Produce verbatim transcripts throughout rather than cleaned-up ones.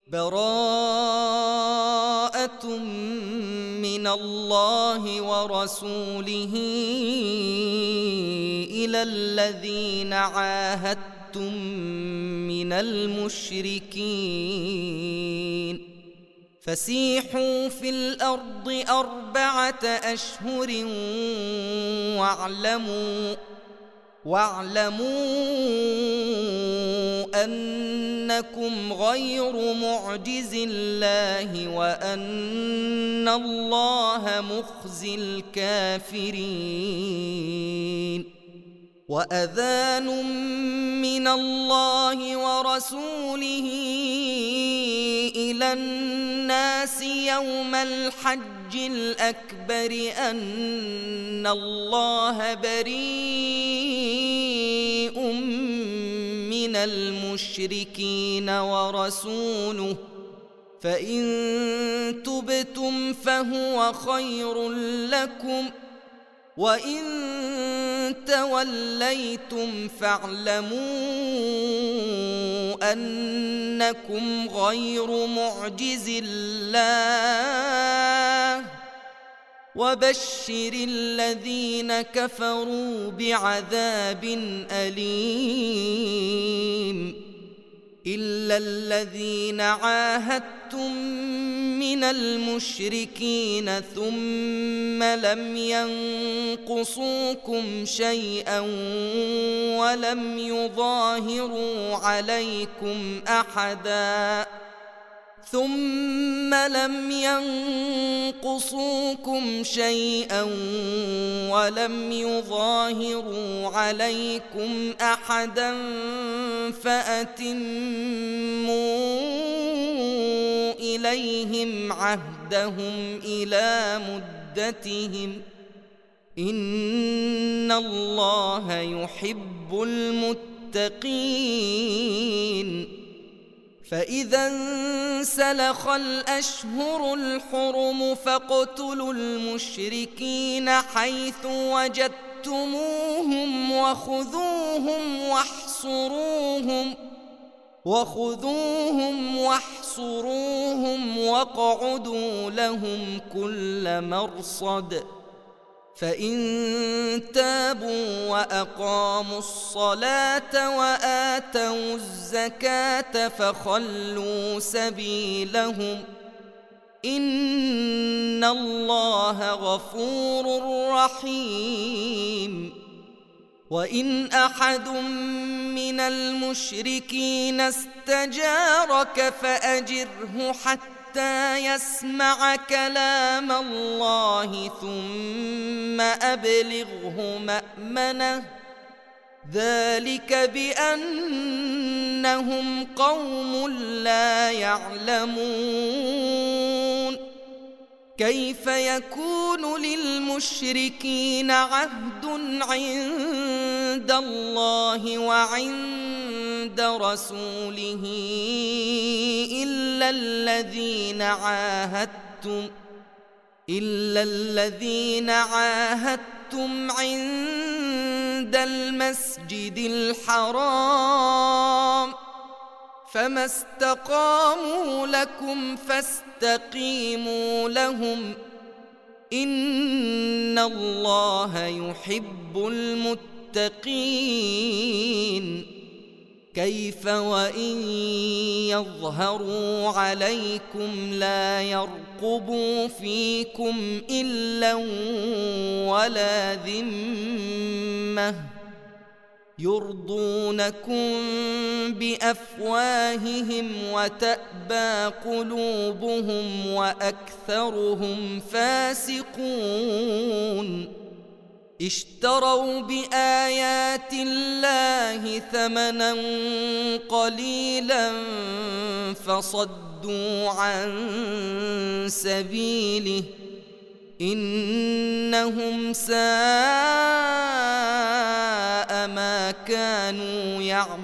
براءة من الله ورسوله إلى الذين عاهدتم من المشركين فسيحوا في الأرض أربعة أشهر واعلموا واعلموا أنكم غير معجز الله وأن الله مخزي الكافرين وأذان من الله ورسوله إلى الناس يوم الحج الأكبر أن الله بريء من المشركين ورسوله فإن تبتم فهو خير لكم وإن توليتم فاعلموا أنكم غير معجز الله وبشر الذين كفروا بعذاب أليم إلا الذين عاهدتم من المشركين ثم لم ينقصوكم شيئا ولم يظاهروا عليكم أحدا ثم لم ينقصوكم شيئا ولم يظاهروا عليكم أحدا فأتموا إليهم عهدهم إلى مدتهم إن الله يحب المتقين فإذا انسلخ الأشهر الحرم فاقتلوا المشركين حيث وجدتموهم وخذوهم واحصروهم وخذوهم واحصروهم واقعدوا لهم كل مرصد فإن تابوا وأقاموا الصلاة وآتوا الزكاة فخلوا سبيلهم إن الله غفور رحيم وإن أحد من المشركين استجارك فأجره حتى حتى يسمع كلام الله ثم أبلغه مأمنه ذلك بأنهم قوم لا يعلمون كيف يكون للمشركين عهد عند الله وعند رسوله إلا الذين عاهدتم إلا الذين عاهدتم عند المسجد الحرام فما استقاموا لكم فاستقيموا لهم إن الله يحب المتقين كيف وإن يظهروا عليكم لا يرقبوا فيكم إلا ولا ذمة يرضونكم بأفواههم وتأبى قلوبهم وأكثرهم فاسقون اشتروا بآيات الله ثمنا قليلا فصدوا عن سبيله إنهم ساء ما كانوا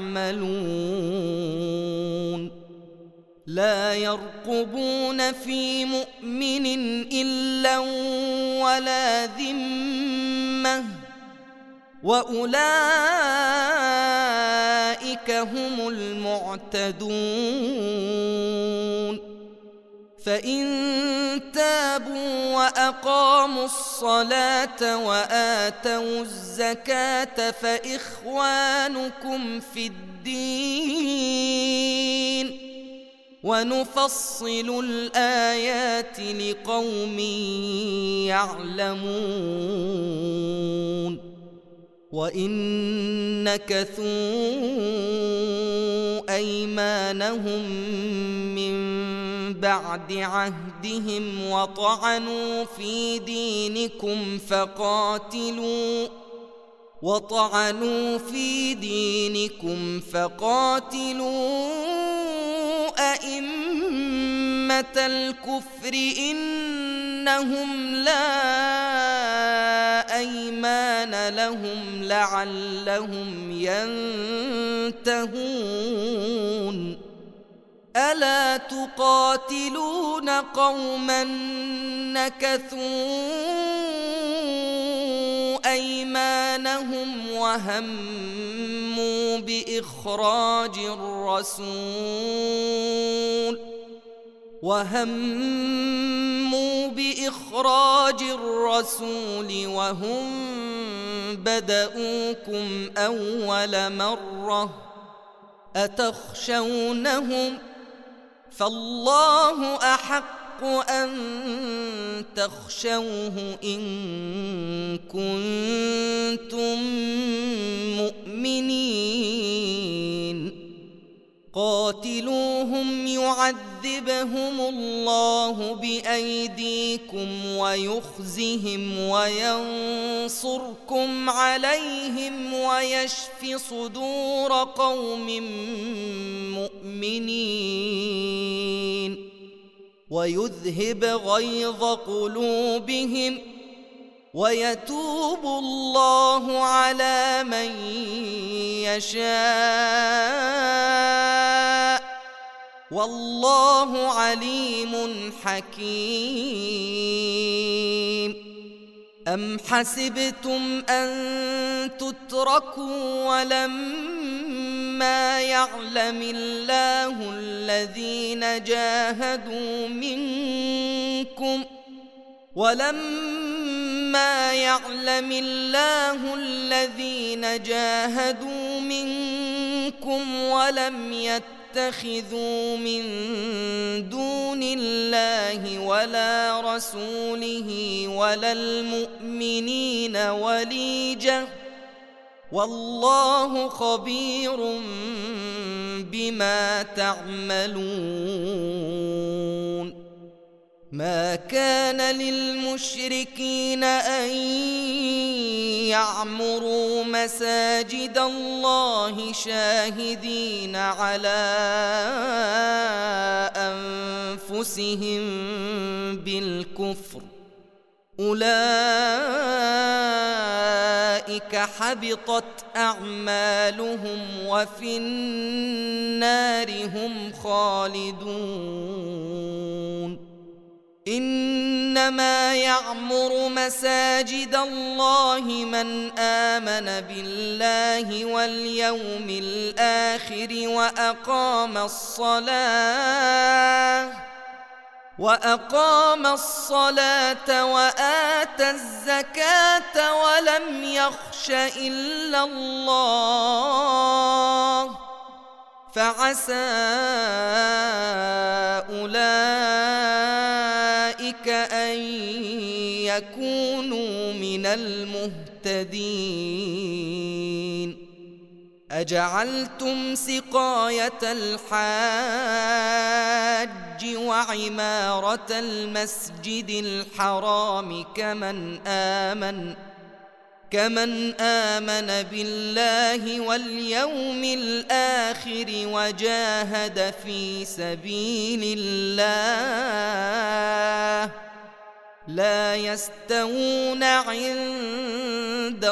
يعملون لا يرقبون في مؤمن إلا ولا ذمة وأولئك فأولئك هم المعتدون فإن تابوا وأقاموا الصلاة وآتوا الزكاة فإخوانكم في الدين ونفصل الآيات لقوم يعلمون وإن نكثوا أيمانهم من بعد عهدهم وطعنوا في دينكم فقاتلوا وطعنوا في دينكم فقاتلوا أئمة الكفر إنهم لا أيمان لهم لعلهم ينتهون ألا تقاتلون قوما نكثوا أيمانهم وهموا بإخراج الرسول وهموا بإخراج الرسول وهم بدؤوكم أول مرة أتخشونهم فالله أحق أن تخشوه إن كنتم مؤمنين قاتلوهم يعذبهم الله بأيديكم ويخزهم وينصركم عليهم ويشف صدور قوم مؤمنين ويذهب غيظ قلوبهم ويتوب الله على من يشاء والله عليم حكيم أم حسبتم أن تتركوا ولما يعلم الله الذين جاهدوا منكم ولما يعلم الله الذين جاهدوا منكم ولم يتخذوا من دون الله ولا رسوله ولا المؤمنين وليجة والله خبير بما تعملون ما كان للمشركين أن يعمروا مساجد الله شاهدين على أنفسهم بالكفر أولئك حبطت أعمالهم وفي النار هم خالدون إنما يعمر مساجد الله من آمن بالله واليوم الآخر وأقام الصلاة وأقام الصلاة وآتى الزكاة ولم يخش إلا الله فعسى أولئك أن يكونوا من المهتدين أجعلتم سقاية الحاج وعمارة المسجد الحرام كمن آمن كمن آمن بالله واليوم الآخر وجاهد في سبيل الله لا يستوون عند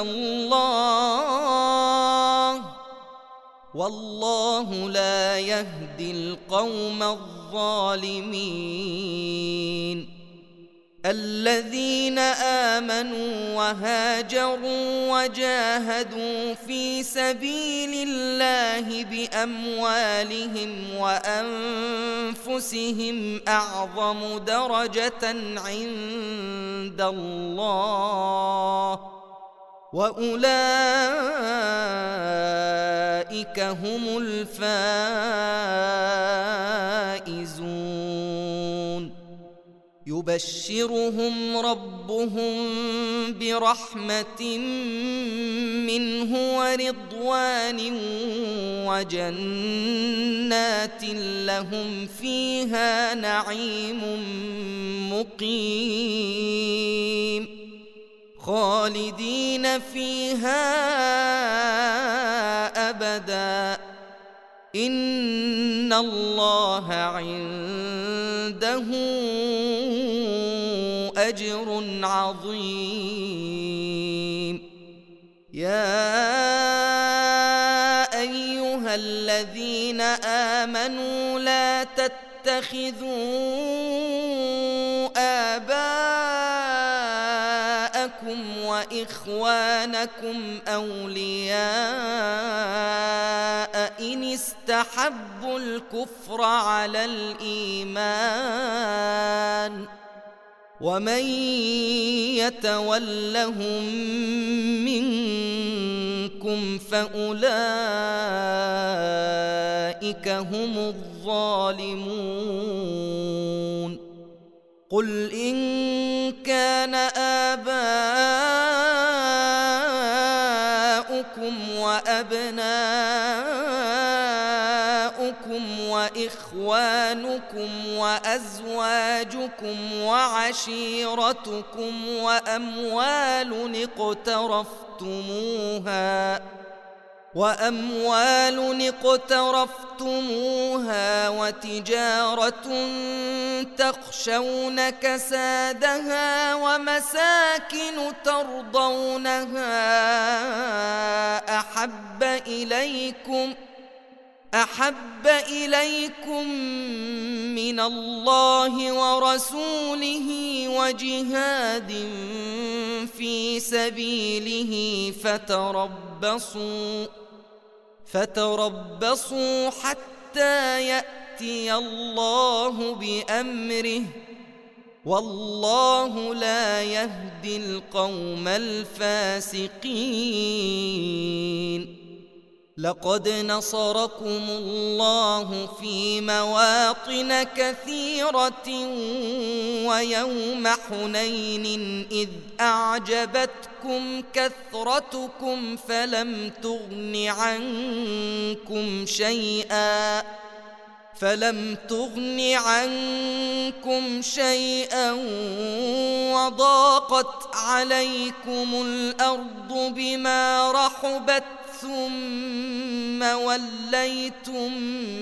الله والله لا يهدي القوم الظالمين الذين آمنوا وهاجروا وجاهدوا في سبيل الله بأموالهم وأنفسهم أعظم درجة عند الله وأولئك هم الفائزون. يبشرهم ربهم برحمة منه ورضوان وجنات لهم فيها نعيم مقيم خالدين فيها أبدا إن الله عنده أجر عظيم. يا أيها الذين آمنوا لا تتخذوا آباءكم وإخوانكم أولياء إن استحبوا الكفر على الإيمان ومن يتولهم منكم فأولئك هم الظالمون. قل إن كان آباؤكم وأبناؤكم وإخوانكم وأزواجكم وعشيرتكم وأموال اقترفتموها وأموال اقترفتموها وتجارة تخشون كسادها ومساكن ترضونها أحب إليكم أحب إليكم من الله ورسوله وجهاد في سبيله فتربصوا فتربصوا حتى يأتي الله بأمره والله لا يهدي القوم الفاسقين. لقد نصركم الله في مواطن كثيرة ويوم حنين إذ أعجبتكم كثرتكم فلم تغن عنكم شيئا فلم تغن عنكم شيئا وضاقت عليكم الأرض بما رحبت ثم وليتم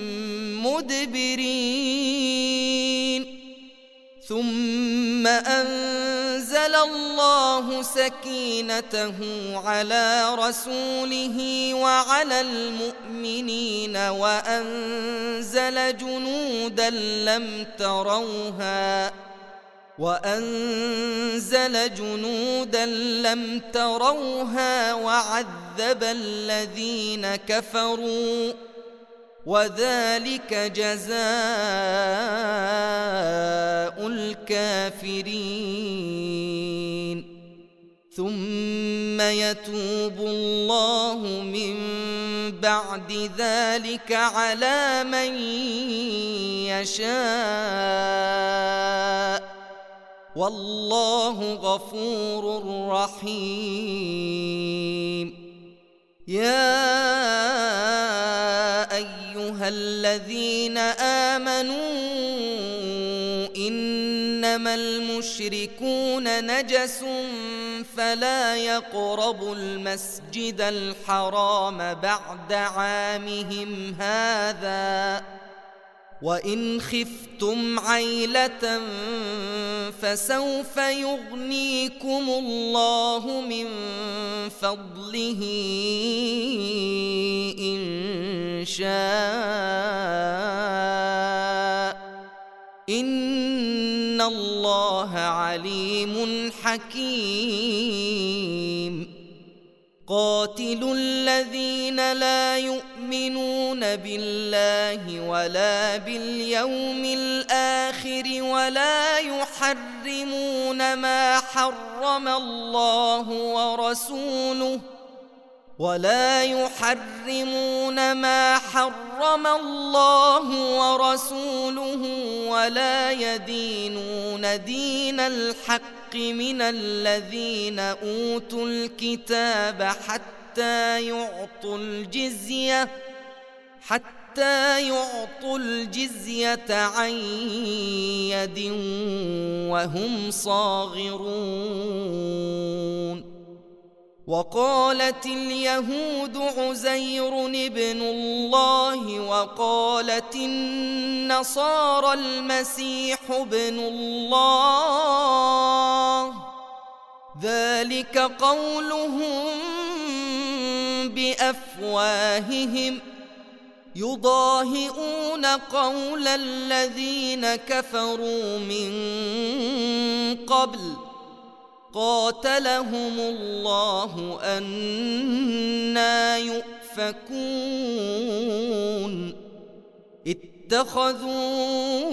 مدبرين ثم أنزل الله سكينته على رسوله وعلى المؤمنين وأنزل جنودا لم تروها وأنزل جنودا لم تروها وعذب الذين كفروا وذلك جزاء الكافرين. ثم يتوب الله من بعد ذلك على من يشاء والله غفور رحيم. يا أيها الذين آمنوا إنما المشركون نجس فلا يقربوا المسجد الحرام بعد عامهم هذا وإن خفتم عيلة فسوف يغنيكم الله من فضله إن شاء إن إن الله عليم حكيم قاتلوا الذين لا يؤمنون بالله ولا باليوم الآخر ولا يحرمون ما حرم الله ورسوله ولا يحرمون ما حرم الله ورسوله ولا يدينون دين الحق من الذين أوتوا الكتاب حتى يعطوا الجزية حتى يعطوا الجزية عن يد وهم صاغرون وقالت اليهود عزير ابن الله وقالت النصارى المسيح ابن الله ذلك قولهم بأفواههم يضاهئون قول الذين كفروا من قبل قاتلهم الله أنى يؤفكون اتخذوا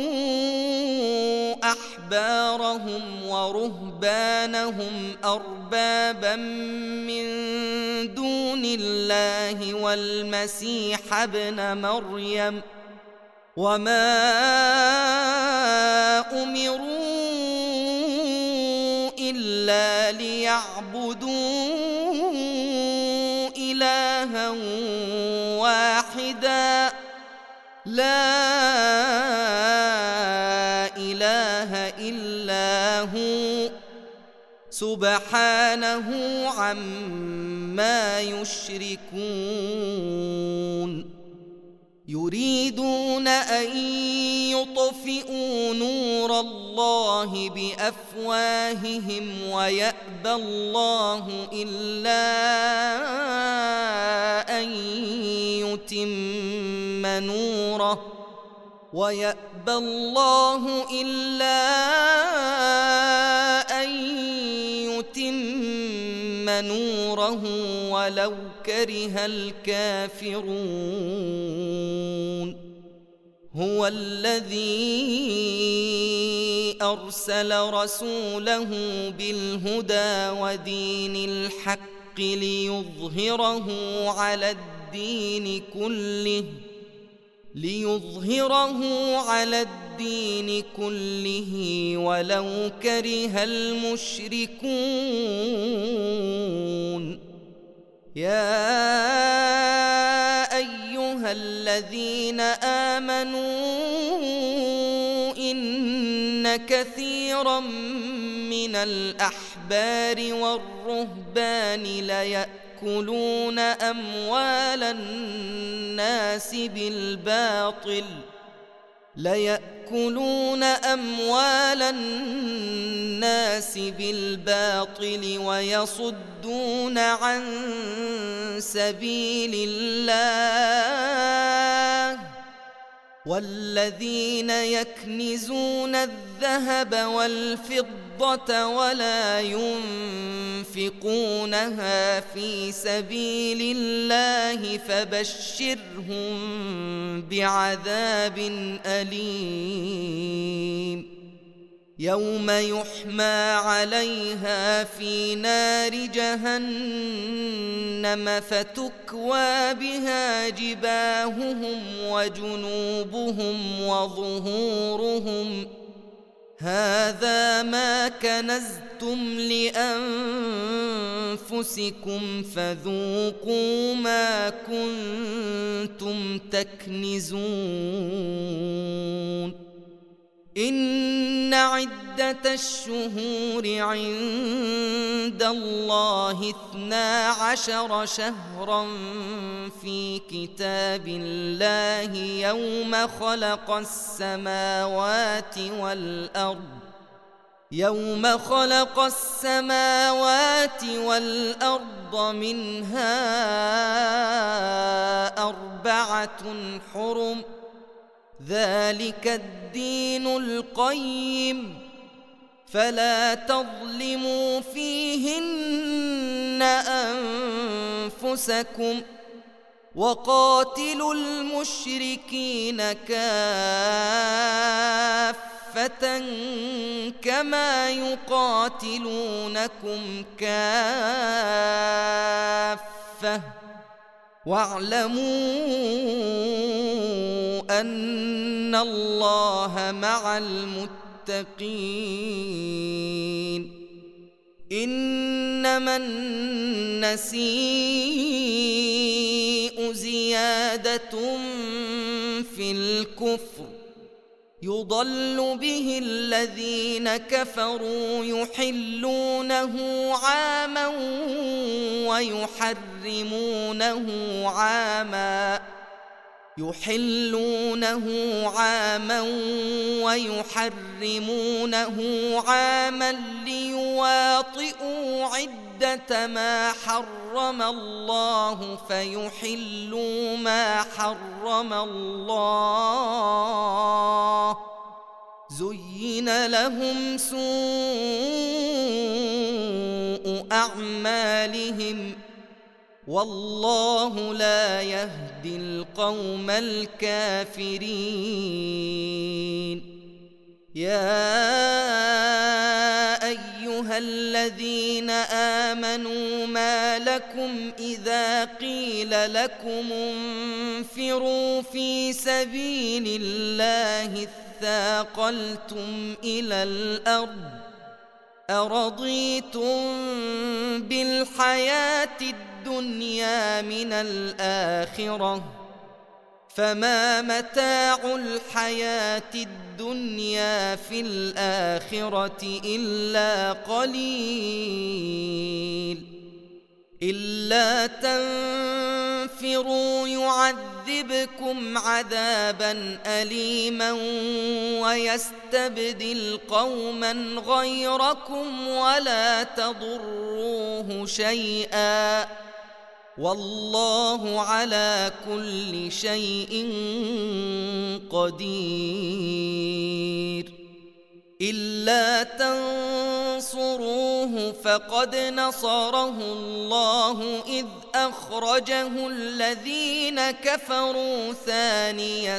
أحبارهم ورهبانهم أربابا من دون الله والمسيح ابن مريم وما أمروا إلا ليعبدوا إلها واحدا لا إله إلا هو سبحانه عما يشركون يريدون أن يطفئوا نور الله بأفواههم ويأبى الله إلا أن يتم نوره ويأبى الله إلا أن يتم نوره ولو كره الكافرون هو الذي أرسل رسوله بالهدى ودين الحق ليظهره على الدين كله ليظهره على الدين كله ولو كره المشركون يا أيها الذين آمنوا إن كثيرا من الأحبار والرهبان ليأكلون أموال الناس بالباطل ليأكلون أموال الناس بالباطل ويصدون عن سبيل الله والذين يكنزون الذهب والفضة ولا ينفقونها في سبيل الله فبشرهم بعذاب أليم يوم يحمى عليها في نار جهنم فتكوى بها جباههم وجنوبهم وظهورهم هذا ما كنزتم لأنفسكم فذوقوا ما كنتم تكنزون إن عدة الشهور عند الله اثنا عشر شهرا في كتاب الله يوم خلق السماوات والأرض يوم خلق السماوات والأرض منها أربعة حرم ذلك الدين القيم فلا تظلموا فيهن أنفسكم وقاتلوا المشركين كافة كما يقاتلونكم كافة واعلموا أن الله مع المتقين. إنما النسيء زيادة في الكفر يضل به الذين كفروا يحلونه عاما ويحرمونه عاما يحلونه عاما ويحرمونه عاما ليواطئوا عدة ما حرم الله فيحلوا ما حرم الله. زين لهم سوء أعمالهم والله لا يهدي القوم الكافرين. يا أيها الذين آمنوا ما لكم إذا قيل لكم انفروا في سبيل الله اثاقلتم إلى الأرض أرضيتم بالحياة الدنيا من الآخرة فما متاع الحياة الدنيا في الآخرة إلا قليل. إلا تنفروا يعذبكم عذابا أليما ويستبدل قوما غيركم ولا تضروه شيئا والله على كل شيء قدير. إلا تنصروه فقد نصره الله إذ أخرجه الذين كفروا ثاني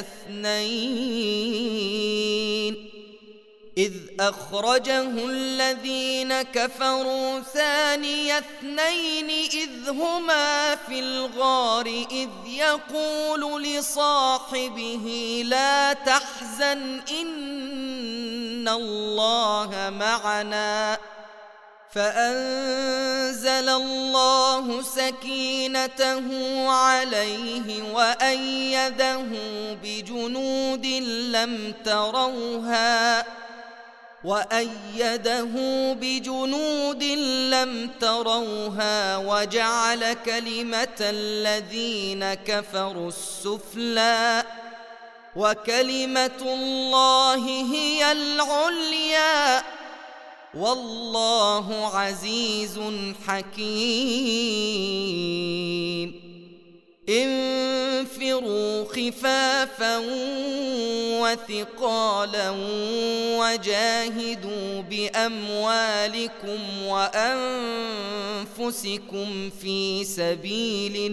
اثنين إذ أخرجه الذين كفروا ثاني اثنين إذ هما في الغار إذ يقول لصاحبه لا تحزن إن الله معنا فأنزل الله سكينته عليه وأيده بجنود لم تروها وأيده بجنود لم تروها وجعل كلمة الذين كفروا السفلى وكلمة الله هي العليا والله عزيز حكيم. انفروا خفافا وثقالا وجاهدوا بأموالكم وأنفسكم في سبيل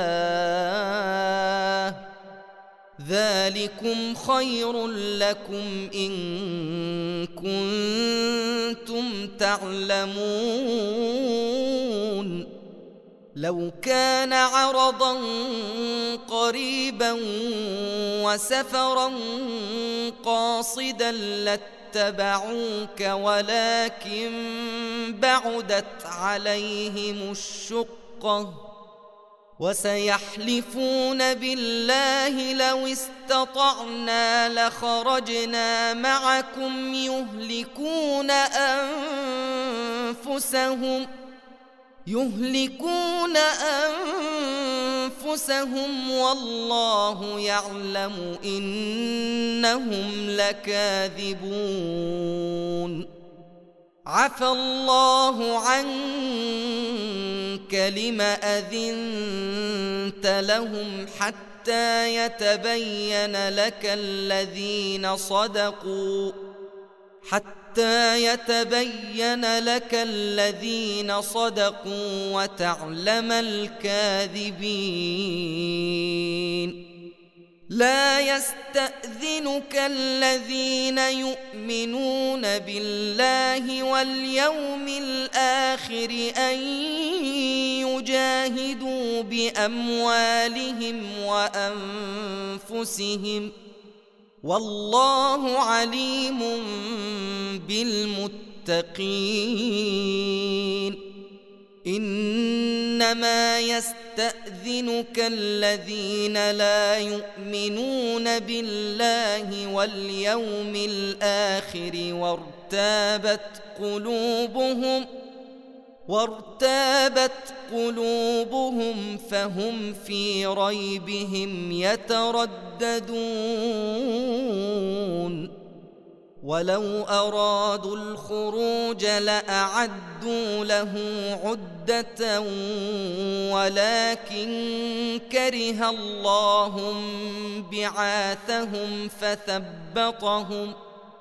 الله ذلكم خير لكم إن كنتم تعلمون. لو كان عرضا قريبا وسفرا قاصدا لاتبعوك ولكن بعدت عليهم الشقة وسيحلفون بالله لو استطعنا لخرجنا معكم يهلكون أنفسهم يهلكون أنفسهم والله يعلم إنهم لكاذبون. عفى الله عنك لم أذنت لهم حتى يتبين لك الذين صدقوا حتى حتى يتبين لك الذين صدقوا وتعلم الكاذبين. لا يستأذنك الذين يؤمنون بالله واليوم الآخر أن يجاهدوا بأموالهم وأنفسهم، والله عليم بالمتقين. إنما يستأذنك الذين لا يؤمنون بالله واليوم الآخر وارتابت قلوبهم وارتابت قلوبهم فهم في ريبهم يترددون. ولو أرادوا الخروج لأعدوا له عدة ولكن كره الله بعاثهم فثبطهم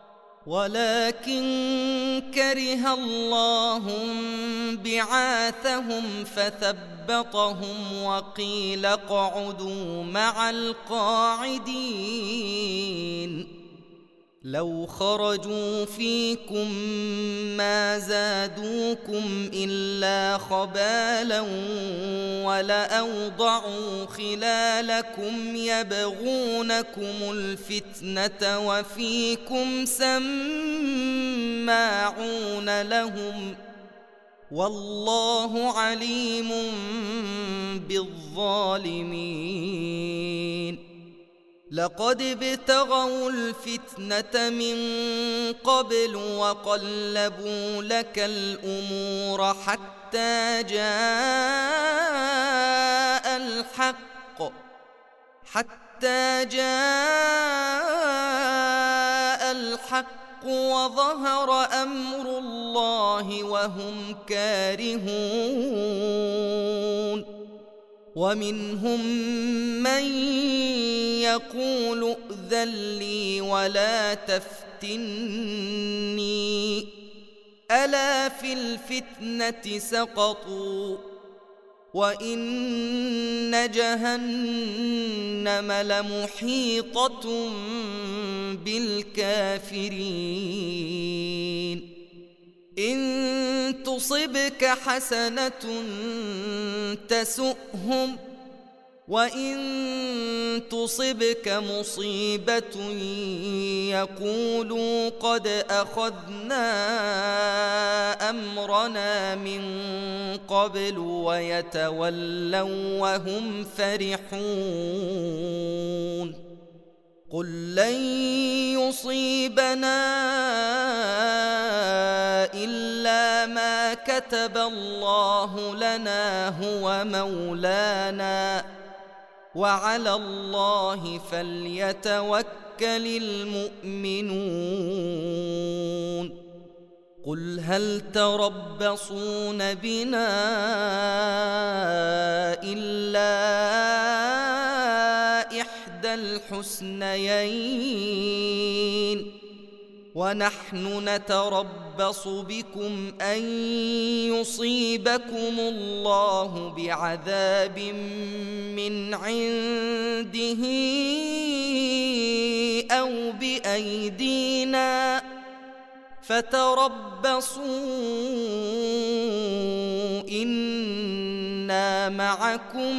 ولكن كره الله بعاثهم فثبطهم وقيل اقعدوا مع القاعدين. لو خرجوا فيكم ما زادوكم إلا خبالا ولأوضعوا خلالكم يبغونكم الفتنة وفيكم سماعون لهم، والله عليم بالظالمين. لقد ابتغوا الفتنة من قبل وقلبوا لك الأمور حتى جاء الحق حتى جاء الحق وظهر أمر الله وهم كارهون. ومنهم من يقول ائذن لي ولا تفتني، ألا في الفتنة سقطوا وإن جهنم لمحيطة بالكافرين. إن تصبك حسنة تسؤهم وإن تصبك مصيبة يقولوا قد أخذنا أمرنا من قبل ويتولوا وهم فرحون. قل لن يصيبنا إلا ما كتب الله لنا هو مولانا وعلى الله فليتوكل المؤمنون. قل هل تربصون بنا إلا إحدى الحسنيين ونحن نتربص بكم أن يصيبكم الله بعذاب من عنده أو بأيدينا فتربصوا إنا معكم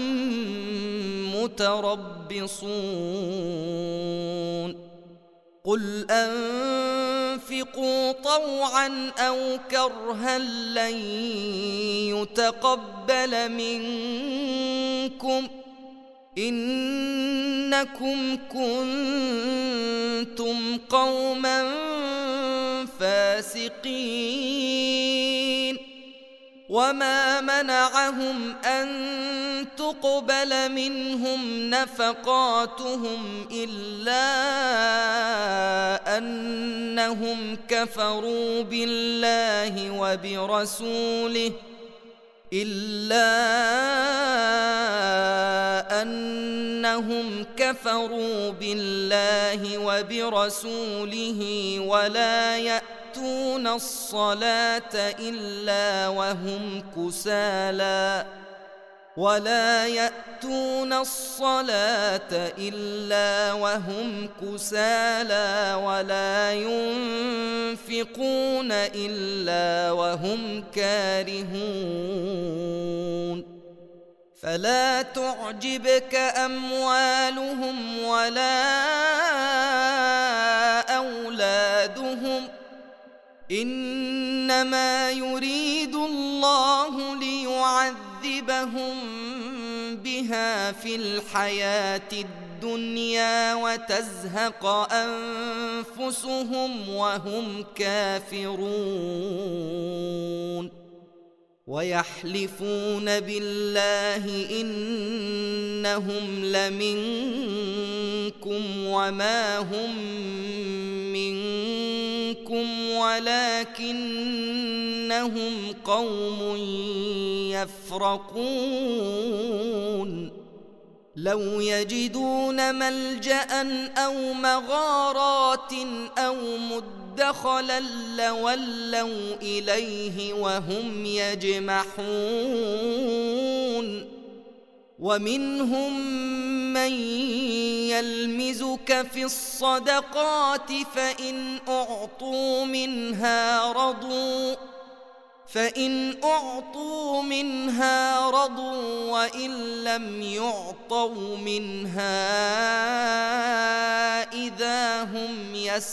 متربصون. قل أنفقوا طوعا أو كرها لن يتقبل منكم إنكم كنتم قوما فاسقين. وما منعهم أن تقبل منهم نفقاتهم إلا أنهم كفروا بالله وبرسوله إلا أنهم كفروا بالله وبرسوله ولا يأتون الصلاة إلا وهم كسالى ولا يأتون الصلاة إلا وهم كسالى ولا ينفقون إلا وهم كارهون فلا تعجبك أموالهم ولا أولادهم إنما يريد الله ليعذبهم بها في الحياة الدنيا وتزهق أنفسهم وهم كافرون ويحلفون بالله إنهم لمنكم وما هم منكم ولكنهم قوم يفرقون لو يجدون ملجأ أو مغارات أو مدخلا لولوا إليه وهم يجمحون ومنهم من يلمزك في الصدقات فإن أعطوا منها رضوا فإن أعطوا منها رضوا وإن لم يعطوا منها إذا هم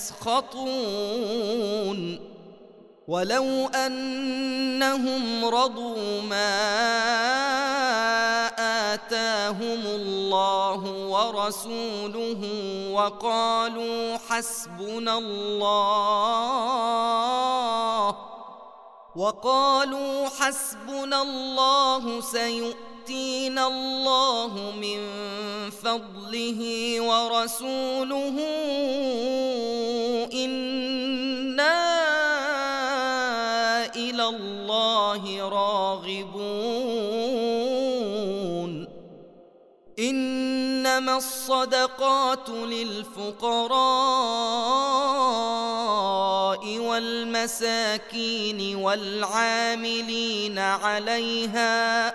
يسخطون ولو أنهم رضوا ما آتاهم الله ورسوله وقالوا حسبنا الله وقالوا حسبنا الله سيؤتينا الله من فضله ورسوله إنا إلى الله راغبون إنما الصدقات للفقراء والمساكين والعاملين عليها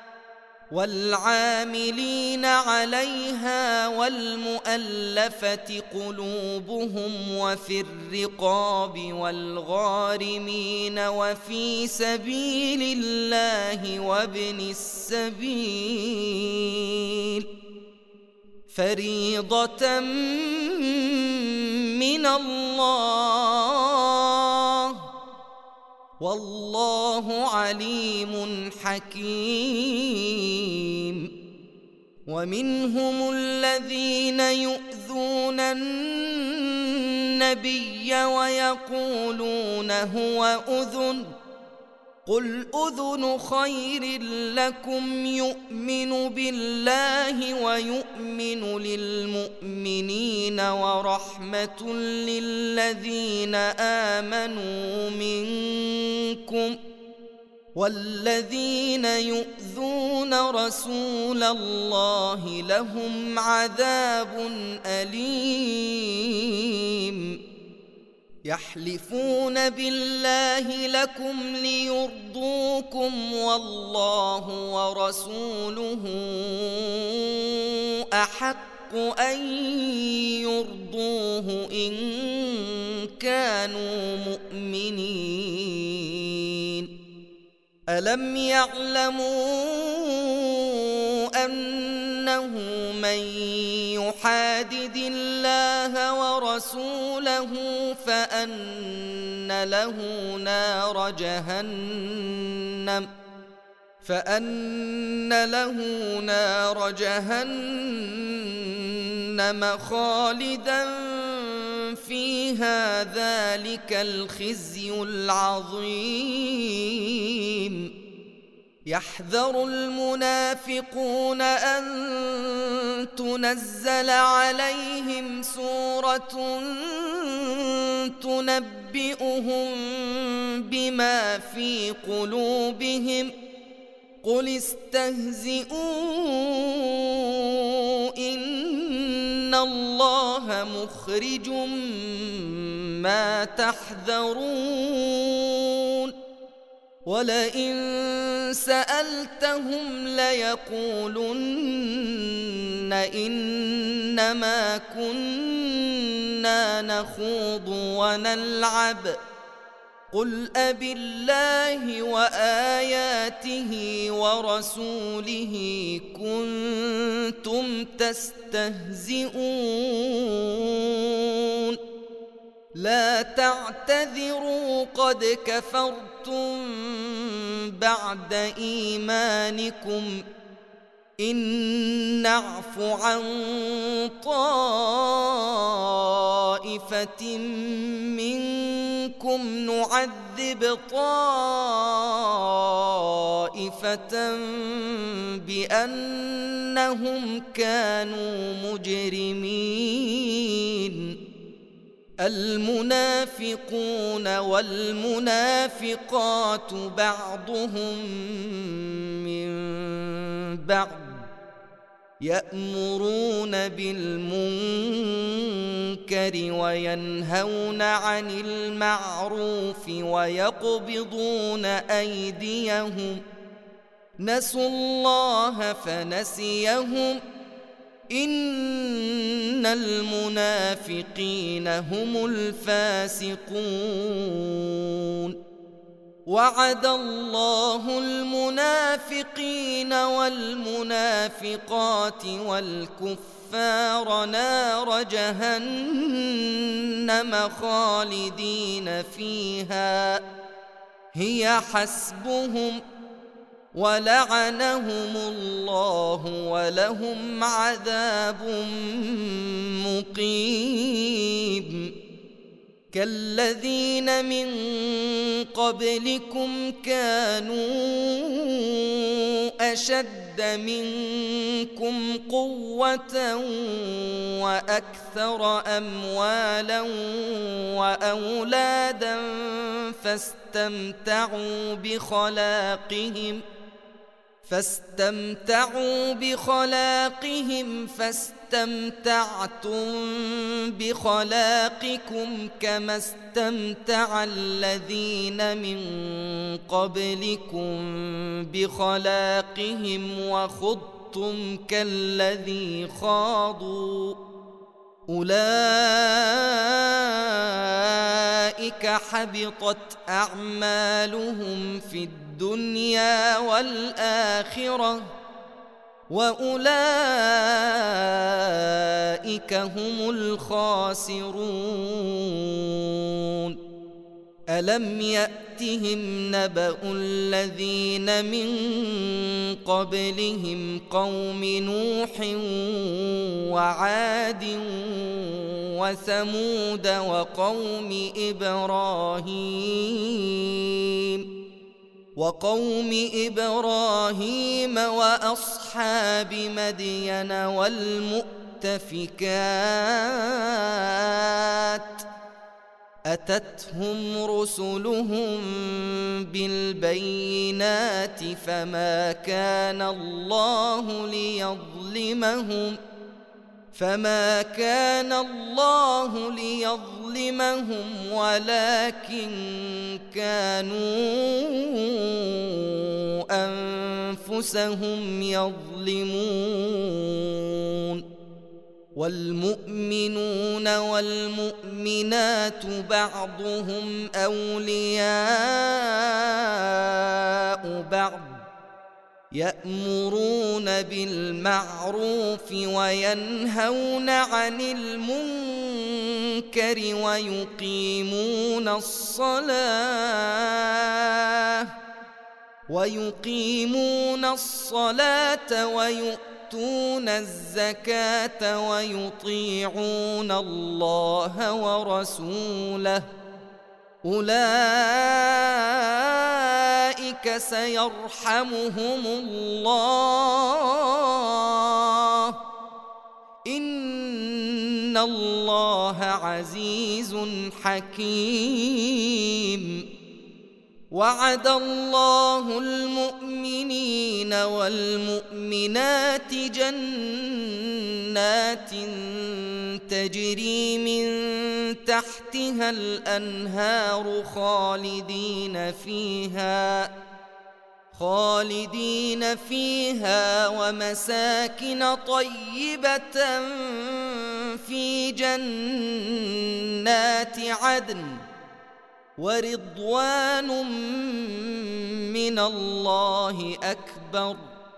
والعاملين عليها والمؤلفة قلوبهم وفي الرقاب والغارمين وفي سبيل الله وابن السبيل فريضة من الله والله عليم حكيم ومنهم الذين يؤذون النبي ويقولون هو أذن قل أذن خير لكم يؤمن بالله ويؤمن للمؤمنين ورحمة للذين آمنوا منكم والذين يؤذون رسول الله لهم عذاب أليم يحلفون بالله لكم ليرضوكم والله ورسوله أحق أن يرضوه إن كانوا مؤمنين ألم يعلموا أنه من يحادد الله ورسوله فأن له نار جهنم فأن له نار جهنم خالدا فيها ذلك الخزي العظيم يحذر المنافقون أن تنزل عليهم سورة تنبئهم بما في قلوبهم قل استهزئوا إن الله مخرج ما تحذرون ولئن سألتهم ليقولن إنما كنا نخوض ونلعب قل أبالله وآياته ورسوله كنتم تستهزئون لا تعتذروا قد كفرتم بعد إيمانكم إن نعف عن طائفة منكم نعذب طائفة بأنهم كانوا مجرمين المنافقون والمنافقات بعضهم من بعض يأمرون بالمنكر وينهون عن المعروف ويقبضون أيديهم نسوا الله فنسيهم إن المنافقين هم الفاسقون وعد الله المنافقين والمنافقات والكفار نار جهنم خالدين فيها هي حسبهم ولعنهم الله ولهم عذاب مقيم كالذين من قبلكم كانوا أشد منكم قوة وأكثر أموالا وأولادا فاستمتعوا بخلاقهم فاستمتعوا بخلاقهم فاستمتعتم بخلاقكم كما استمتع الذين من قبلكم بخلاقهم وخضتم كالذي خاضوا أولئك حبطت أعمالهم في الدنيا والآخرة وأولئك هم الخاسرون ألم يأتهم نبأ الذين من قبلهم قوم نوح وعاد وثمود وقوم إبراهيم وقوم إبراهيم وأصحاب مدين والمؤتفكات أتتهم رسلهم بالبينات فما كان الله ليظلمهم فما كان الله ليظلمهم ولكن كانوا أنفسهم يظلمون والمؤمنون والمؤمنات بعضهم أولياء بعض يأمرون بالمعروف وينهون عن المنكر ويقيمون الصلاة ويقيمون الصلاة ويؤتون الزكاة ويطيعون الله ورسوله أولئك سيرحمهم الله إن الله عزيز حكيم وعد الله المؤمنين والمؤمنات جنات تجري من تحتها الأنهار خالدين فيها خالدين فيها ومساكن طيبة في جنات عدن ورضوان من الله أكبر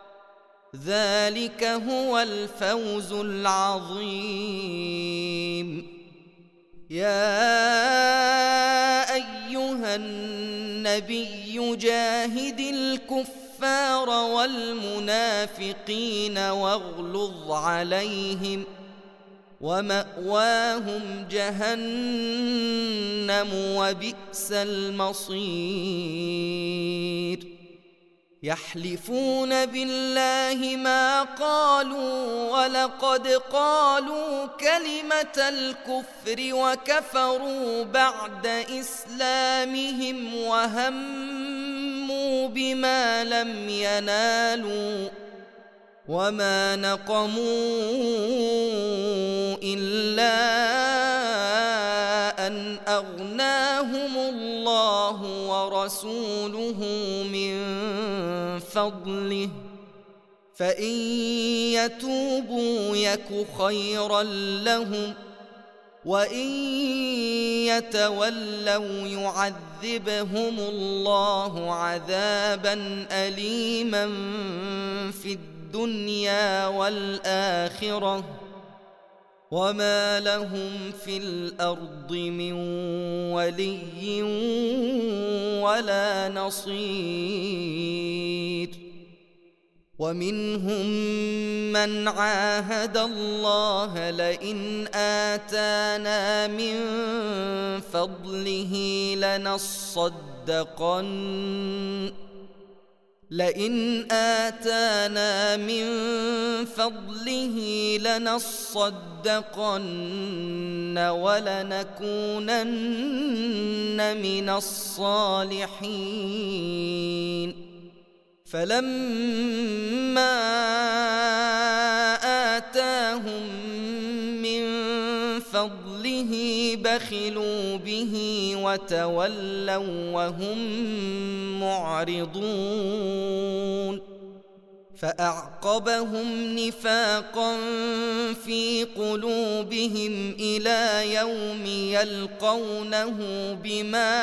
ذلك هو الفوز العظيم. يا أيها النبي جاهد الكفار والمنافقين واغلظ عليهم ومأواهم جهنم وبئس المصير. يحلفون بالله ما قالوا ولقد قالوا كلمة الكفر وكفروا بعد إسلامهم وهموا بما لم ينالوا وما نقموا إلا أن أغناهم الله ورسوله من فضله فإن يتوبوا يك خيرا لهم وإن يتولوا يعذبهم الله عذابا أليما في الدنيا والآخرة وما لهم في الأرض من ولي ولا نصير. ومنهم من عاهد الله لئن آتانا من فضله لنصدقن لئن آتانا من فضله لنصدقن ولنكونن من الصالحين. فلما آتاهم من فضله بخلوا به وتولوا وهم معرضون. فأعقبهم نفاقا في قلوبهم إلى يوم يلقونه بما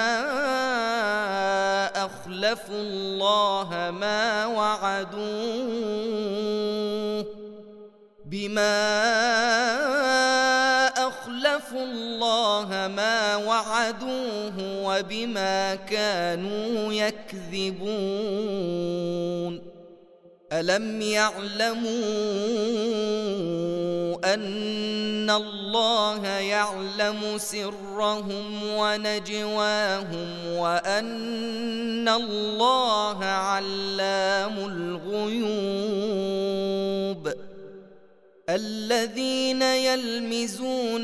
أخلفوا الله ما وعدوه بما أخلفوا الله ما وعدوه وبما كانوا يكذبون. ألم يعلموا أن الله يعلم سرهم ونجواهم وأن الله علام الغيوب. الذين يلمزون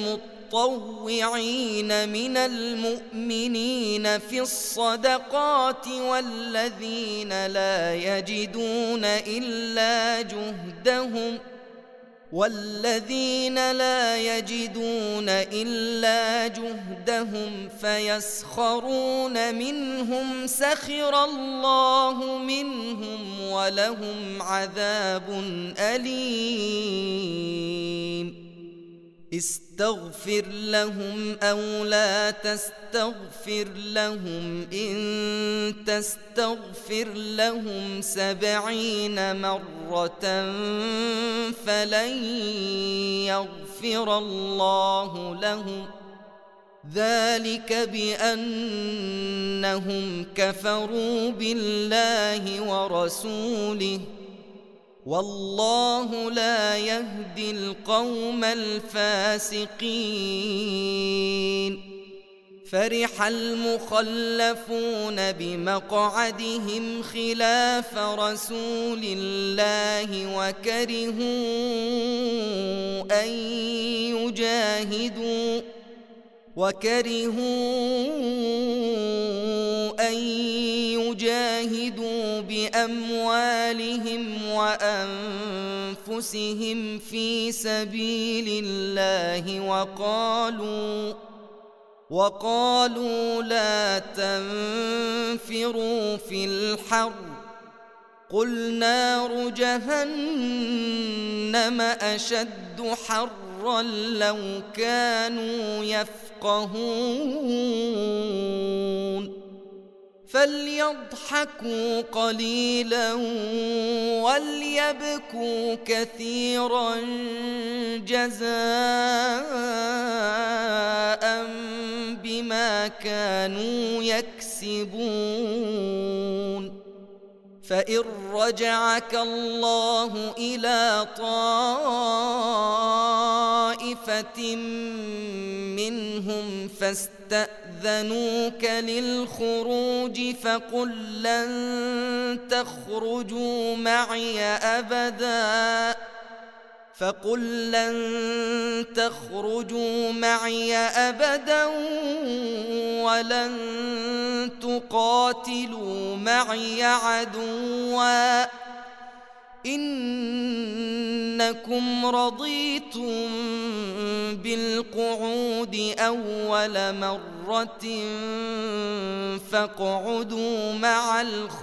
المطوعين من المؤمنين في الصدقات والذين لا يجدون إلا جهدهم والذين لا يجدون إلا جهدهم فيسخرون منهم سخر الله منهم ولهم عذاب أليم. استغفر لهم أو لا تستغفر لهم إن تستغفر لهم سبعين مرة فلن يغفر الله لهم ذلك بأنهم كفروا بالله ورسوله والله لا يهدي القوم الفاسقين. فرح المخلفون بمقعدهم خلاف رسول الله وكرهوا أن يجاهدوا وكرهوا أن يجاهدوا بأموالهم وأنفسهم في سبيل الله وقالوا وقالوا لا تنفروا في الحر قل نار جهنم أشد حرا لو كانوا يفقهون فليضحكوا قليلا وليبكوا كثيرا جزاء بما كانوا يكسبون فإن رجعك الله إلى طائفة منهم فاستأذنوك للخروج فقل لن تخرجوا معي أبدا فقل لن تخرجوا معي أبدا ولن تقاتلوا معي عدوا إنكم رضيتم بالقعود أول مرة فاقعدوا مع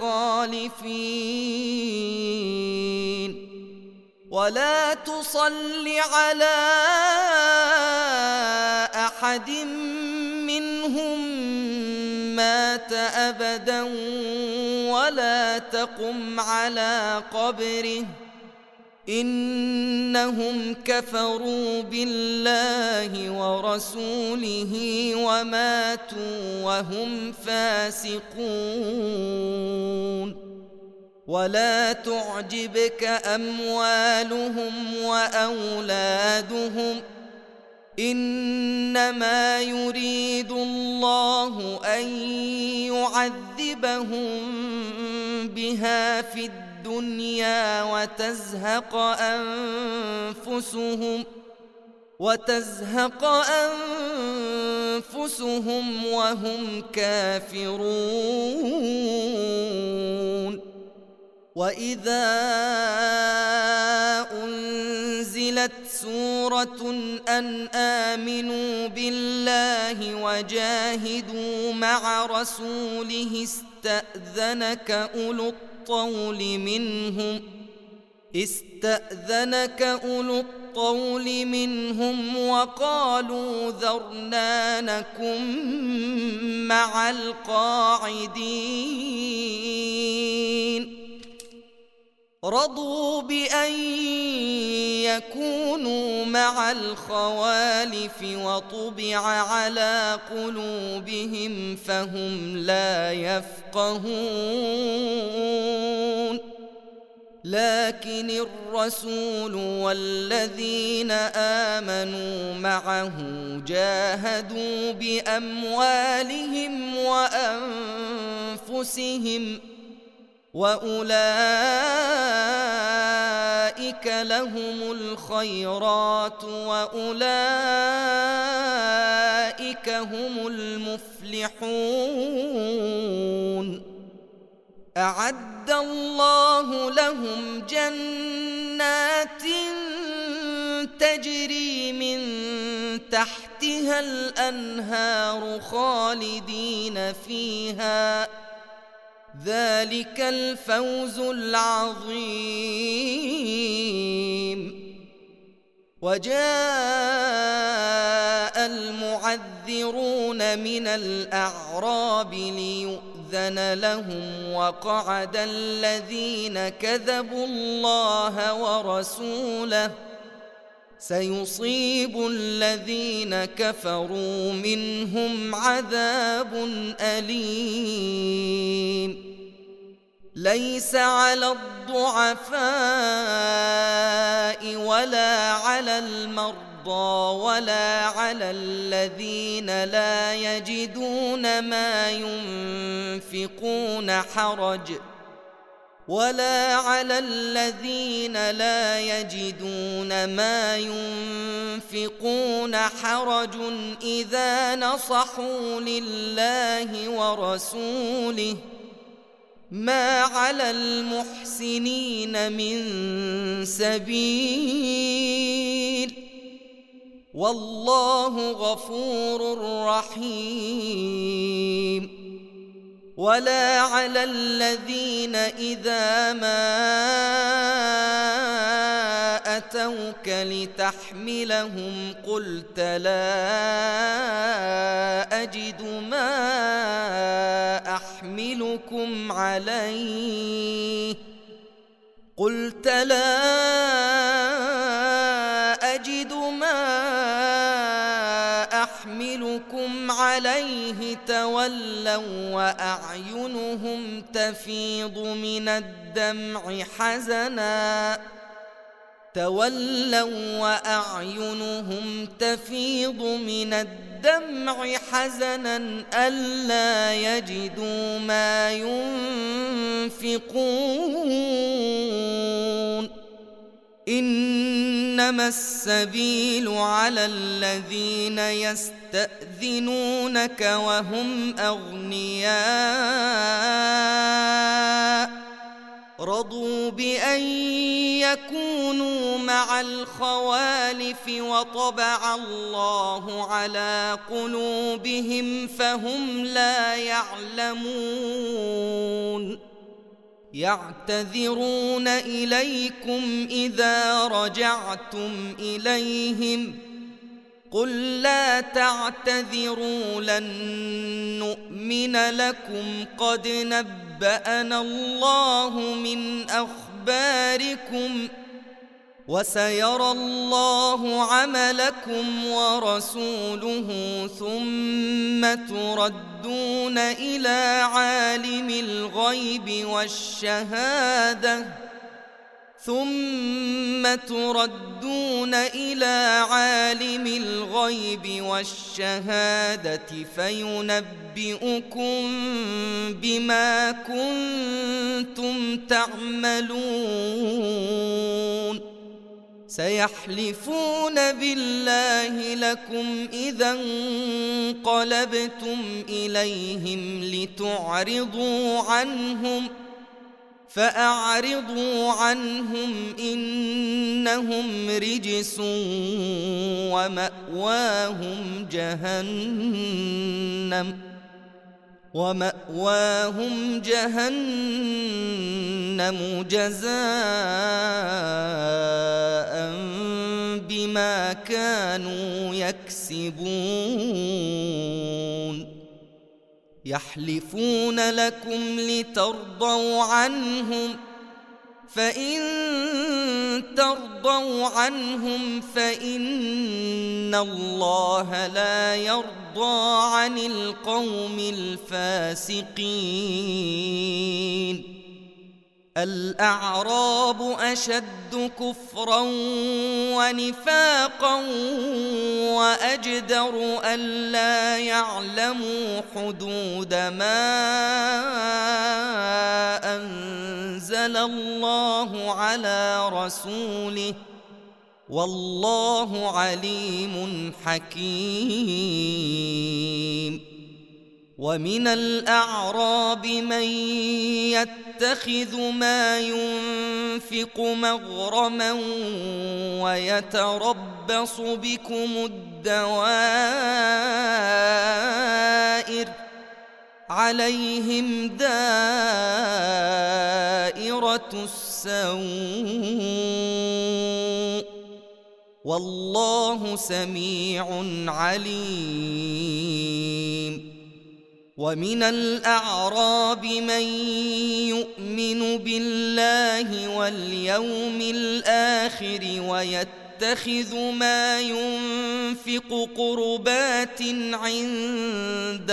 الخالفين ولا تصل على أحد منهم مات أبدا ولا تقم على قبره إنهم كفروا بالله ورسوله وماتوا وهم فاسقون ولا تعجبك أموالهم وأولادهم إنما يريد الله أن يعذبهم بها في الدنيا وتزهق أنفسهم وتزهق أنفسهم وهم كافرون وإذا أنزلت سورة أن آمنوا بالله وجاهدوا مع رسوله استأذنك أولو الطول منهم استأذنك أولو الطول منهم وقالوا ذرنا نكن مع القاعدين رضوا بأن يكونوا مع الخوالف وطبع على قلوبهم فهم لا يفقهون لكن الرسول والذين آمنوا معه جاهدوا بأموالهم وأنفسهم وأولئك لهم الخيرات وأولئك هم المفلحون أعد الله لهم جنات تجري من تحتها الأنهار خالدين فيها ذلك الفوز العظيم وجاء المعذرون من الأعراب ليؤذن لهم وقعد الذين كذبوا الله ورسوله سيصيب الذين كفروا منهم عذاب أليم ليس على الضعفاء ولا على المرضى ولا على الذين لا يجدون ما ينفقون حرج ولا على الذين لا يجدون ما ينفقون حرج إذا نصحوا لله ورسوله ما على المحسنين من سبيل والله غفور رحيم. ولا على الذين إذا ما أتوك لتحملهم قلت لا أجد ما أحملكم عليه قلت لا أجد ما أحملكم عليه تولوا وأعينهم تفيض من الدمع حزنا تولوا وأعينهم تفيض من الدمع حزنا ألا يجدوا ما ينفقون. إنما السبيل على الذين يستأذنونك وهم أغنياء رضوا بأن يكونوا مع الخوالف وطبع الله على قلوبهم فهم لا يعلمون. يعتذرون إليكم إذا رجعتم إليهم قل لا تعتذروا لن نؤمن لكم قد نبأنا الله من أخباركم وسيرى الله عملكم ورسوله ثم تردون إلى عالم الغيب والشهادة ثم تردون إلى عالم الغيب والشهادة فينبئكم بما كنتم تعملون. سيحلفون بالله لكم إذا انقلبتم إليهم لتعرضوا عنهم فأعرضوا عنهم إنهم رجس ومأواهم جهنم ومأواهم جهنم جزاء بما كانوا يكسبون. يحلفون لكم لترضوا عنهم فإن ترضوا عنهم فإن الله لا يرضى عن القوم الفاسقين. الأعراب أشد كفرا ونفاقا وأجدر ألا يعلموا حدود ما أنزل الله على رسوله والله عليم حكيم. ومن الأعراب من يتخذ ما ينفق مغرما ويتربص بكم الدوائر عليهم دائرة السوء والله سميع عليم. ومن الأعراب من يؤمن بالله واليوم الآخر ويتخذ ما ينفق قربات عند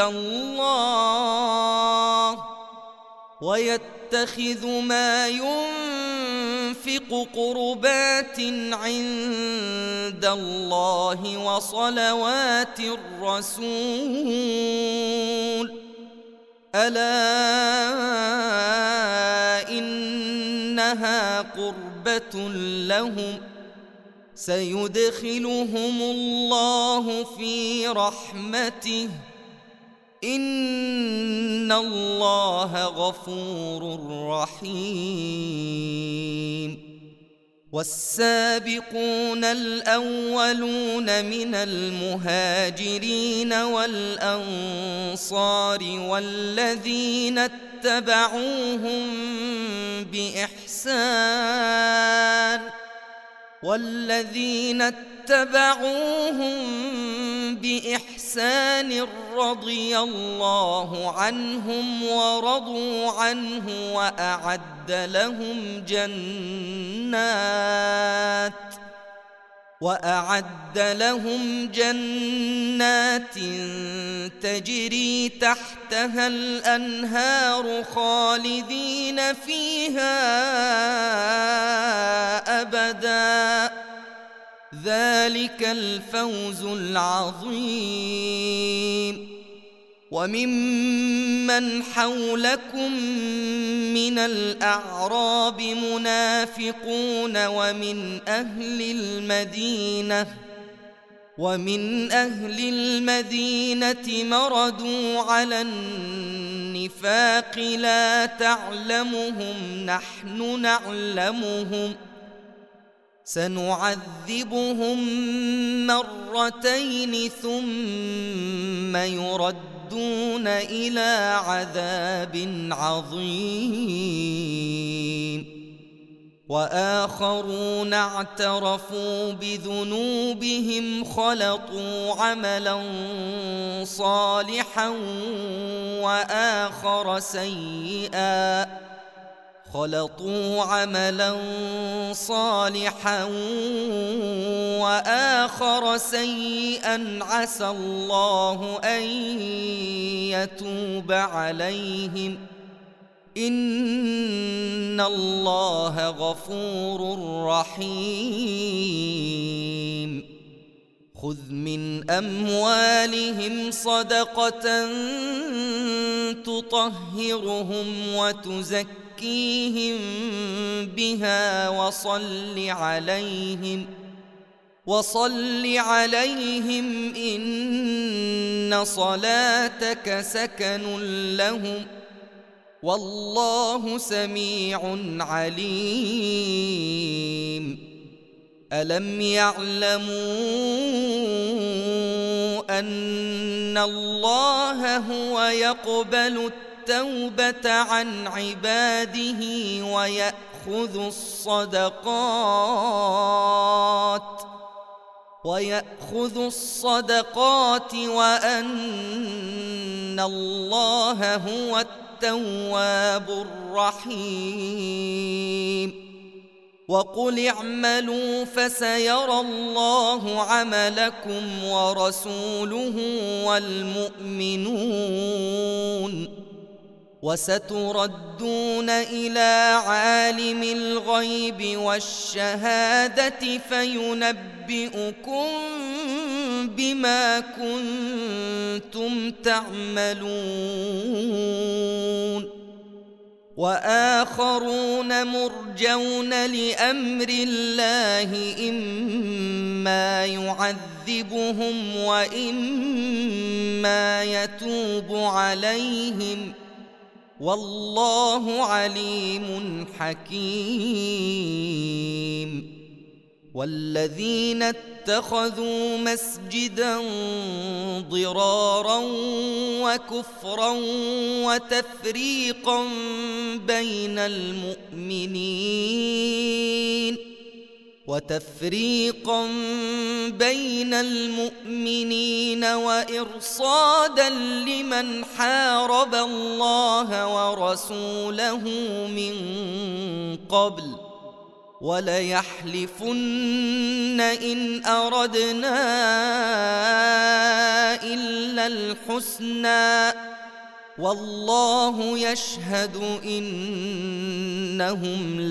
الله ويتخذ ما ينفق قربات عند الله وصلوات الرسول ألا إن إنها قربة لهم سيدخلهم الله في رحمته إن الله غفور رحيم والسابقون الأولون من المهاجرين والأنصار والذين اتبعوهم بإحسان والذين اتبعوهم بإحسان رضي الله عنهم ورضوا عنه وأعد لهم جنات وأعد لهم جنات تجري تحتها الأنهار خالدين فيها أبدا ذلك الفوز العظيم وممن حولكم من الأعراب منافقون ومن أهل المدينة ومن أهل المدينة مردوا على النفاق لا تعلمهم نحن نعلمهم سنعذبهم مرتين ثم يردون إلى عذاب عظيم وآخرون اعترفوا بذنوبهم خلطوا عملا صالحا وآخر سيئا خلطوا عملا صالحا وآخر سيئا عسى الله أن يتوب عليهم إن الله غفور رحيم خذ من أموالهم صدقة تطهرهم وتزكيهم بها وصل عليهم وصل عليهم إن صلاتك سكن لهم والله سميع عليم ألم يعلموا أن الله هو يقبل التوبة عن عباده ويأخذ الصدقات ويأخذ الصدقات وأن الله هو التواب الرحيم وقل اعملوا فسيرى الله عملكم ورسوله والمؤمنون وستردون إلى عالم الغيب والشهادة فينبئكم بما كنتم تعملون وآخرون مرجون لأمر الله إما يعذبهم وإما يتوب عليهم والله عليم حكيم والذين اتخذوا مسجدا ضرارا وكفرا وتفريقا بين المؤمنين وتفريقا بين المؤمنين وإرصادا لمن حارب الله ورسوله من قبل وليحلفن إن أردنا إلا الحسنى والله يشهد إنهم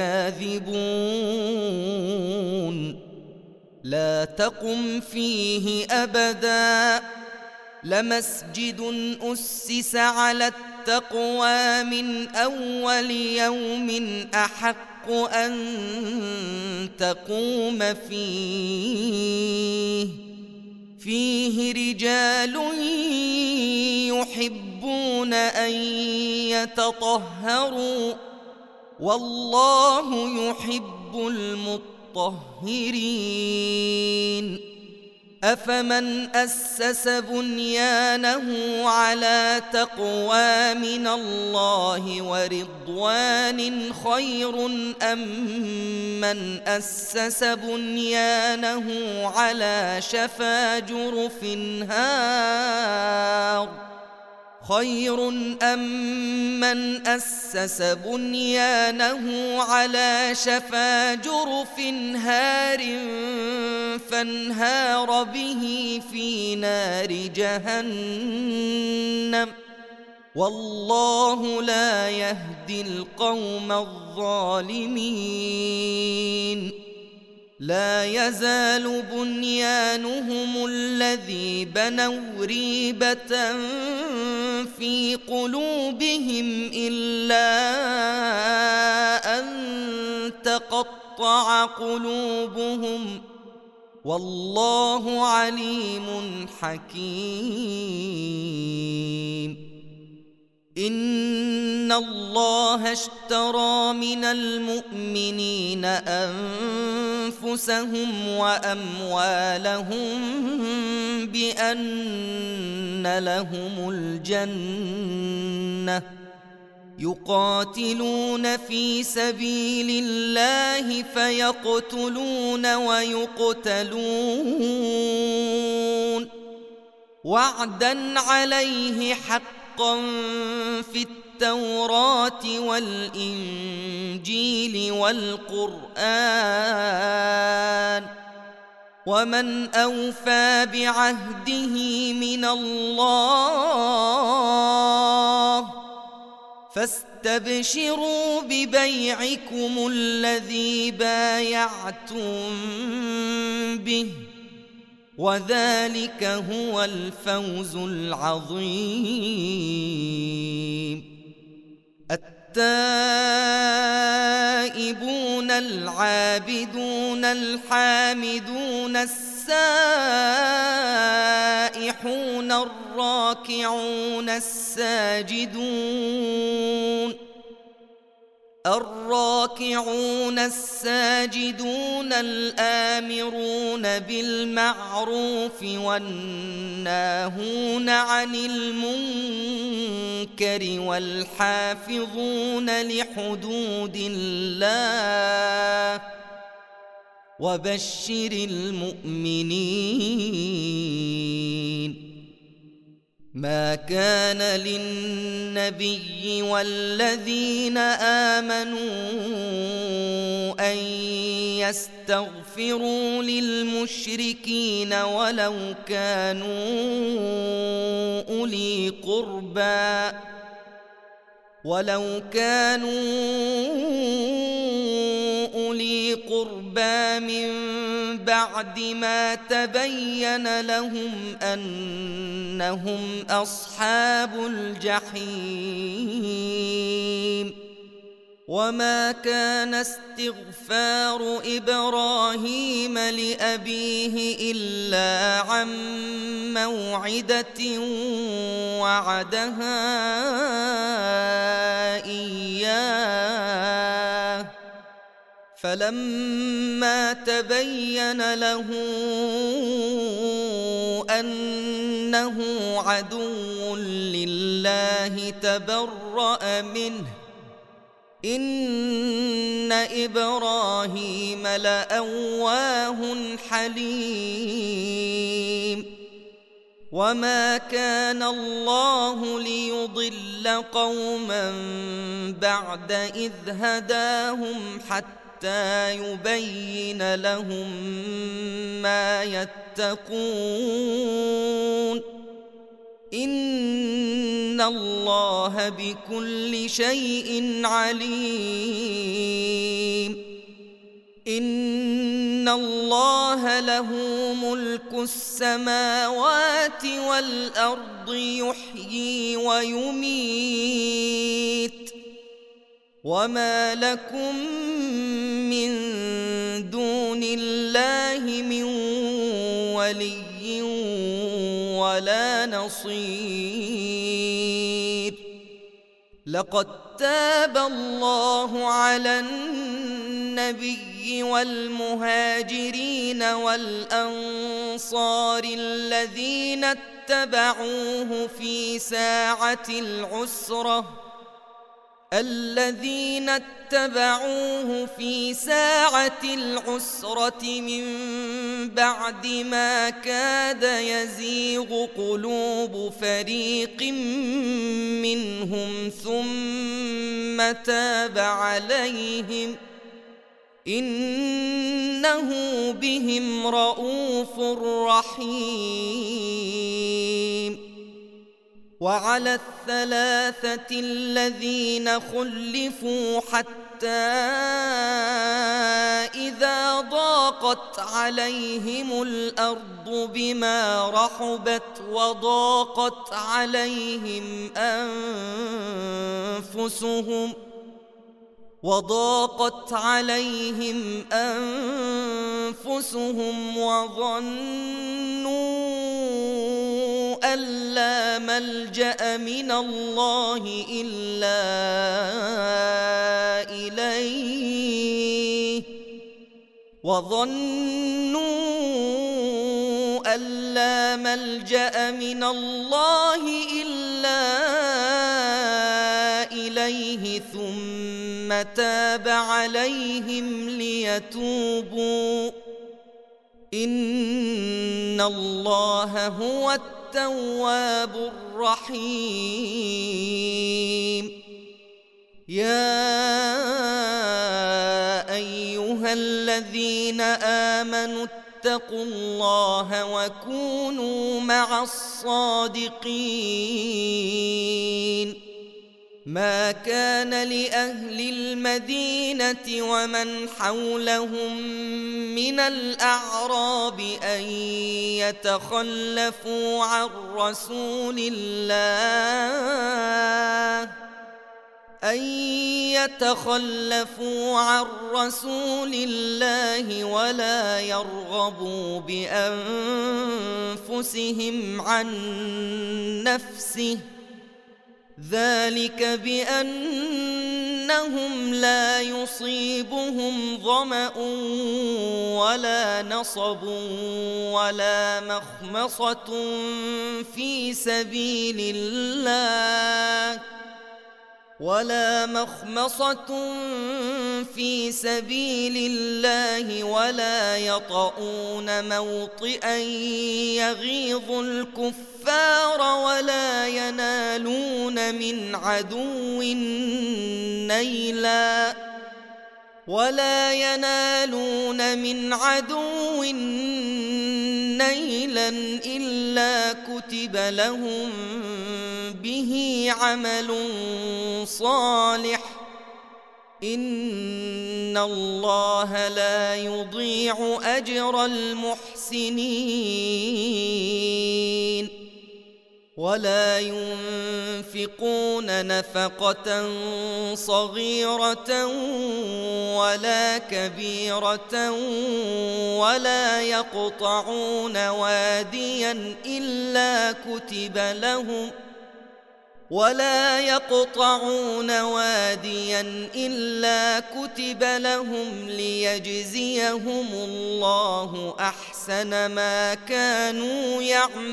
لكاذبون لا تقم فيه أبدا لمسجد أسس على التقوى من أول يوم أحق أن تقوم فيه فيه رجال يحبون أن يتطهروا والله يحب المطهرين أفمن أسس بنيانه على تقوى من الله ورضوان خير أم من أسس بنيانه على شفا جرف هار خير أم من أسس بنيانه على شفا جرف هار فانهار به في نار جهنم والله لا يهدي القوم الظالمين لا يزال بنيانهم الذي بنوا ريبة في قلوبهم إلا أن تقطع قلوبهم والله عليم حكيم إن الله اشترى من المؤمنين أنفسهم وأموالهم بأن لهم الجنة يقاتلون في سبيل الله فيقتلون ويقتلون وعدا عليه حقا في التوراة والإنجيل والقرآن ومن أوفى بعهده من الله فاستبشروا ببيعكم الذي بايعتم به وذلك هو الفوز العظيم التائبون العابدون الحامدون السائحون الراكعون الساجدون الراكعون الساجدون الآمرون بالمعروف والناهون عن المنكر والحافظون لحدود الله وبشر المؤمنين ما كان للنبي والذين آمنوا أن يستغفروا للمشركين ولو كانوا أولي قربى ولو كانوا أولي قربى من بعد ما تبين لهم أنهم أصحاب الجحيم وما كان استغفار إبراهيم لأبيه إلا عن موعدة وعدها إياه فلما تبين له أنه عدو لله تبرأ منه إن إبراهيم لأواه حليم وما كان الله ليضل قوما بعد إذ هداهم حتى يبين لهم ما يتقون إن الله بكل شيء عليم إن الله له ملك السماوات والأرض يحيي ويميت وما لكم من دون الله من ولي ولا نصير. لقد تاب الله على النبي والمهاجرين والأنصار الذين اتبعوه في ساعة العسرة الذين اتبعوه في ساعة العسرة من بعد ما كاد يزيغ قلوب فريق منهم ثم تاب عليهم إنه بهم رءوف رحيم. وعلى الثلاثة الذين خلفوا حتى إذا ضاقت عليهم الأرض بما رحبت وضاقت عليهم أنفسهم وضاقت عليهم أنفسهم وظنوا أن لا ملجأ من الله إلا إليه وظنوا أن لا ملجأ من الله إلا إليه ثم تاب عليهم ليتوبوا إن الله هو التواب الرحيم. يا أيها الذين آمنوا اتقوا الله وكونوا مع الصادقين. ما كان لأهل المدينة ومن حولهم من الأعراب أن يتخلفوا عن رسول الله أن يتخلفوا عن رسول الله ولا يرغبوا بأنفسهم عن نفسه ذلك بأنهم لا يصيبهم ظمأ ولا نصب ولا مخمصة في سبيل الله ولا مخمصة في سبيل الله ولا يطؤون موطئا يغيظ الكفار ولا ينالون من عدو نيلا ولا ينالون من عدو نيلا إلا كتب لهم به عمل صالح إن الله لا يضيع أجر المحسنين. ولا ينفقون نفقة صغيرة ولا كبيرة ولا يقطعون واديا إلا كتب لهم ولا يقطعون واديا إلا كتب لهم ليجزيهم الله أحسن ما كانوا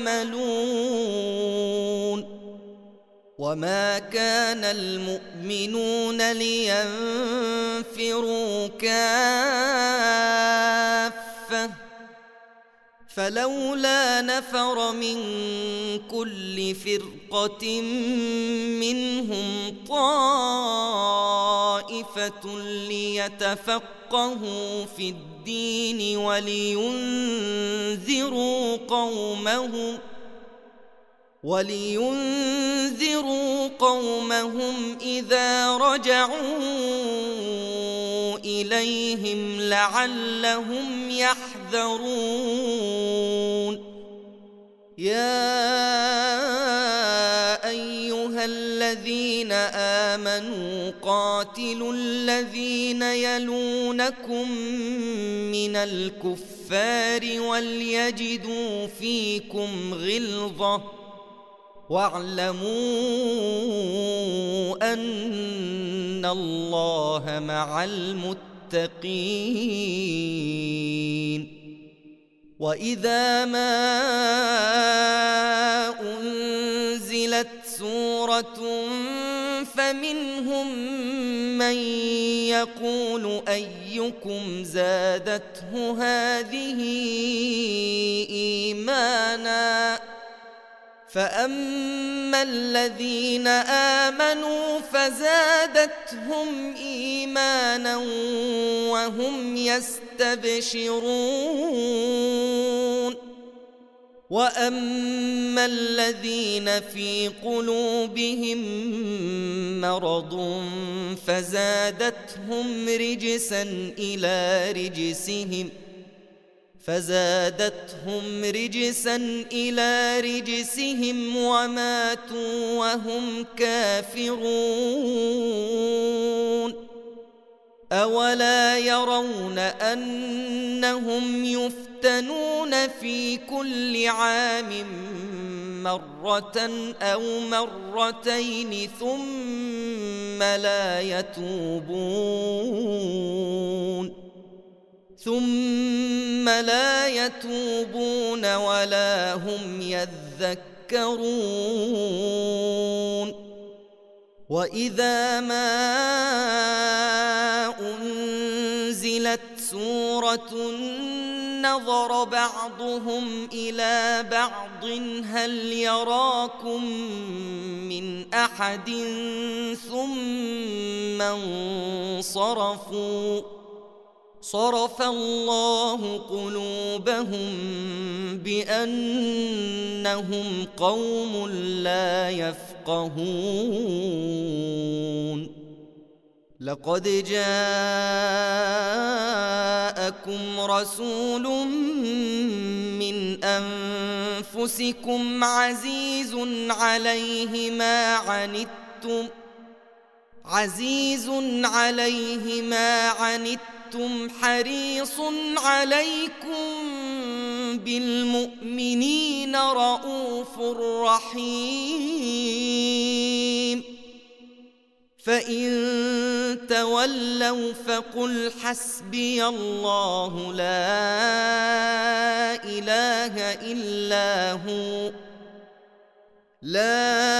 يعملون. وما كان المؤمنون لينفروا كافة فلولا نفر من كل فرقة منهم طائفة ليتفقهوا في الدين ولينذروا قومهم ولينذروا قومهم إذا رجعوا إليهم لعلهم يحذرون. يا أيها الذين الذين آمنوا قاتلوا الذين يلونكم من الكفار وليجدوا فيكم غلظة واعلموا أن الله مع المتقين. وإذا ما أنزلت سورة فمنهم من يقول أيكم زادته هذه إيمانا فأما الذين آمنوا فزادتهم إيمانا وهم يستبشرون. وأما الذين في قلوبهم مرض فزادتهم رجسا إلى رجسهم فزادتهم رجسا إلى رجسهم وماتوا وهم كافرون. أولا يرون أنهم يفتنون في كل عام مرة أو مرتين ثم لا يتوبون ثم لا يتوبون ولا هم يذكرون. وإذا ما أنزلت سورة نظر بعضهم إلى بعض هل يراكم من أحد ثم انصرفوا صرف الله قلوبهم بأنهم قوم لا يفقهون. لقد جاءكم رسول من أنفسكم عزيز عليه ما عنتم عزيز عليه ما عنتم حريص عليكم بالمؤمنين رؤوف رحيم. فإن تولوا فقل حسبي الله لا إله إلا هو لا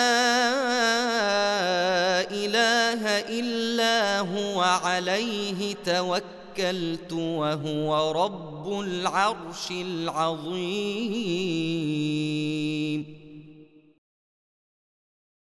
إله إلا هو عليه توكلت وهو رب العرش العظيم.